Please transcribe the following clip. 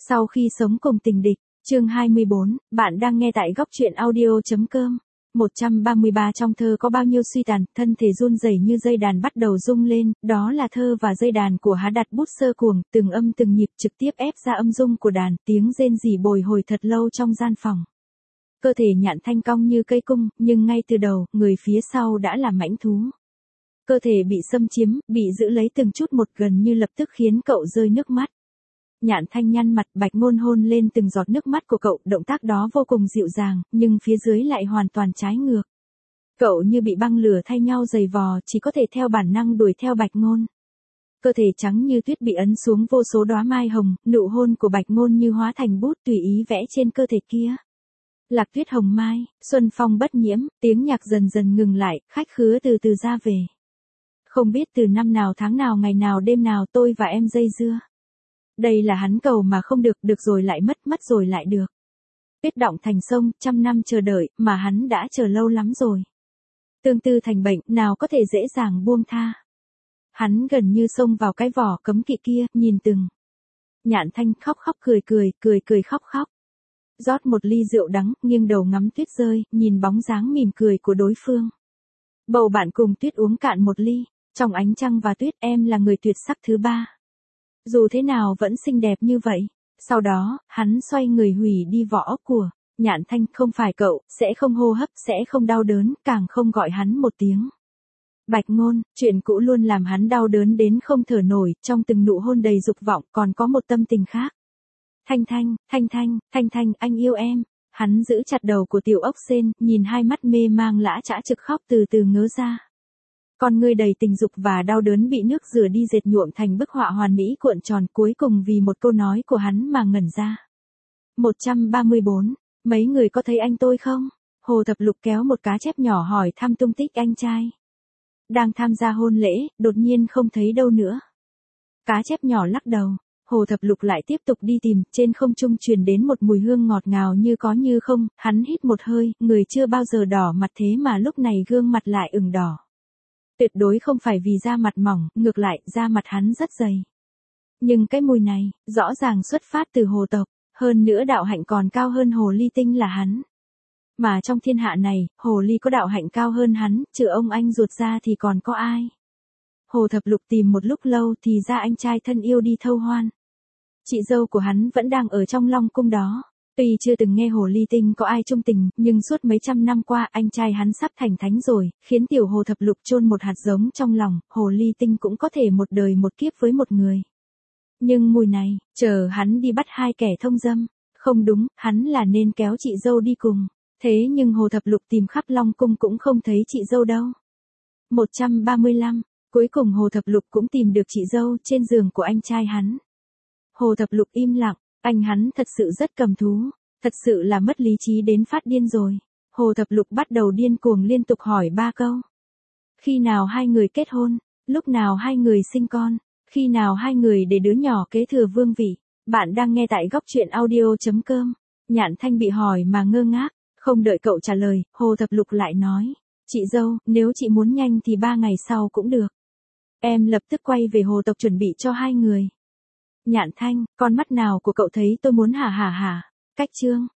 Sau khi sống cùng tình địch, chương 24, bạn đang nghe tại góc truyện audio.com. 133 trong thơ có bao nhiêu suy tàn, thân thể run rẩy như dây đàn bắt đầu rung lên, đó là thơ và dây đàn của Há Đạt Bút Sơ Cuồng, từng âm từng nhịp trực tiếp ép ra âm dung của đàn, tiếng rên rỉ bồi hồi thật lâu trong gian phòng. Cơ thể Nhạn Thanh cong như cây cung, nhưng ngay từ đầu, người phía sau đã là mãnh thú. Cơ thể bị xâm chiếm, bị giữ lấy từng chút một gần như lập tức khiến cậu rơi nước mắt. Nhạn Thanh nhăn mặt, Bạch Ngôn hôn lên từng giọt nước mắt của cậu, động tác đó vô cùng dịu dàng, nhưng phía dưới lại hoàn toàn trái ngược. Cậu như bị băng lửa thay nhau giày vò, chỉ có thể theo bản năng đuổi theo Bạch Ngôn. Cơ thể trắng như tuyết bị ấn xuống vô số đóa mai hồng, nụ hôn của Bạch Ngôn như hóa thành bút tùy ý vẽ trên cơ thể kia. Lạc tuyết hồng mai, xuân phong bất nhiễm, tiếng nhạc dần dần ngừng lại, khách khứa từ từ ra về. Không biết từ năm nào tháng nào ngày nào đêm nào tôi và em dây dưa. Đây là hắn cầu mà không được, được rồi lại mất, mất rồi lại được. Tuyết đọng thành sông, trăm năm chờ đợi, mà hắn đã chờ lâu lắm rồi. Tương tư thành bệnh, nào có thể dễ dàng buông tha. Hắn gần như xông vào cái vỏ cấm kỵ kia, nhìn từng. Nhạn Thanh khóc khóc cười cười, cười cười khóc khóc. Rót một ly rượu đắng, nghiêng đầu ngắm tuyết rơi, nhìn bóng dáng mỉm cười của đối phương. Bầu bạn cùng tuyết uống cạn một ly, trong ánh trăng và tuyết em là người tuyệt sắc thứ ba. Dù thế nào vẫn xinh đẹp như vậy. Sau đó, hắn xoay người hủy đi vỏ ốc của Nhạn Thanh, không phải cậu, sẽ không hô hấp, sẽ không đau đớn, càng không gọi hắn một tiếng. Bạch Ngôn, chuyện cũ luôn làm hắn đau đớn đến không thở nổi, trong từng nụ hôn đầy dục vọng còn có một tâm tình khác. Thanh Thanh, Thanh Thanh, Thanh Thanh, anh yêu em. Hắn giữ chặt đầu của tiểu ốc sên, nhìn hai mắt mê mang lã chã trực khóc từ từ ngớ ra. Con ngươi đầy tình dục và đau đớn bị nước rửa đi dệt nhuộm thành bức họa hoàn mỹ cuộn tròn, cuối cùng vì một câu nói của hắn mà ngẩn ra. 134. Mấy người có thấy anh tôi không? Hồ Thập Lục kéo một cá chép nhỏ hỏi thăm tung tích anh trai. Đang tham gia hôn lễ, đột nhiên không thấy đâu nữa. Cá chép nhỏ lắc đầu. Hồ Thập Lục lại tiếp tục đi tìm, trên không trung truyền đến một mùi hương ngọt ngào như có như không, hắn hít một hơi, người chưa bao giờ đỏ mặt thế mà lúc này gương mặt lại ửng đỏ. Tuyệt đối không phải vì da mặt mỏng, ngược lại, da mặt hắn rất dày. Nhưng cái mùi này, rõ ràng xuất phát từ hồ tộc, hơn nữa đạo hạnh còn cao hơn hồ ly tinh là hắn. Mà trong thiên hạ này, hồ ly có đạo hạnh cao hơn hắn, trừ ông anh ruột ra thì còn có ai. Hồ Thập Lục tìm một lúc lâu thì ra anh trai thân yêu đi thâu hoan. Chị dâu của hắn vẫn đang ở trong Long Cung đó. Tuy chưa từng nghe hồ ly tinh có ai chung tình, nhưng suốt mấy trăm năm qua anh trai hắn sắp thành thánh rồi, khiến tiểu Hồ Thập Lục chôn một hạt giống trong lòng, hồ ly tinh cũng có thể một đời một kiếp với một người. Nhưng mùi này, chờ hắn đi bắt hai kẻ thông dâm. Không đúng, hắn là nên kéo chị dâu đi cùng. Thế nhưng Hồ Thập Lục tìm khắp Long Cung cũng không thấy chị dâu đâu. 135. Cuối cùng Hồ Thập Lục cũng tìm được chị dâu trên giường của anh trai hắn. Hồ Thập Lục im lặng, anh hắn thật sự rất cầm thú, thật sự là mất lý trí đến phát điên rồi. Hồ Thập Lục bắt đầu điên cuồng liên tục hỏi 3 câu. Khi nào hai người kết hôn? Lúc nào hai người sinh con? Khi nào hai người để đứa nhỏ kế thừa vương vị? Bạn đang nghe tại góc truyện audio.com. Nhạn Thanh bị hỏi mà ngơ ngác, không đợi cậu trả lời, Hồ Thập Lục lại nói. Chị dâu, nếu chị muốn nhanh thì 3 ngày sau cũng được. Em lập tức quay về hồ tộc chuẩn bị cho hai người. Nhạn Thanh, con mắt nào của cậu thấy tôi muốn hả hả hả? Cách chương.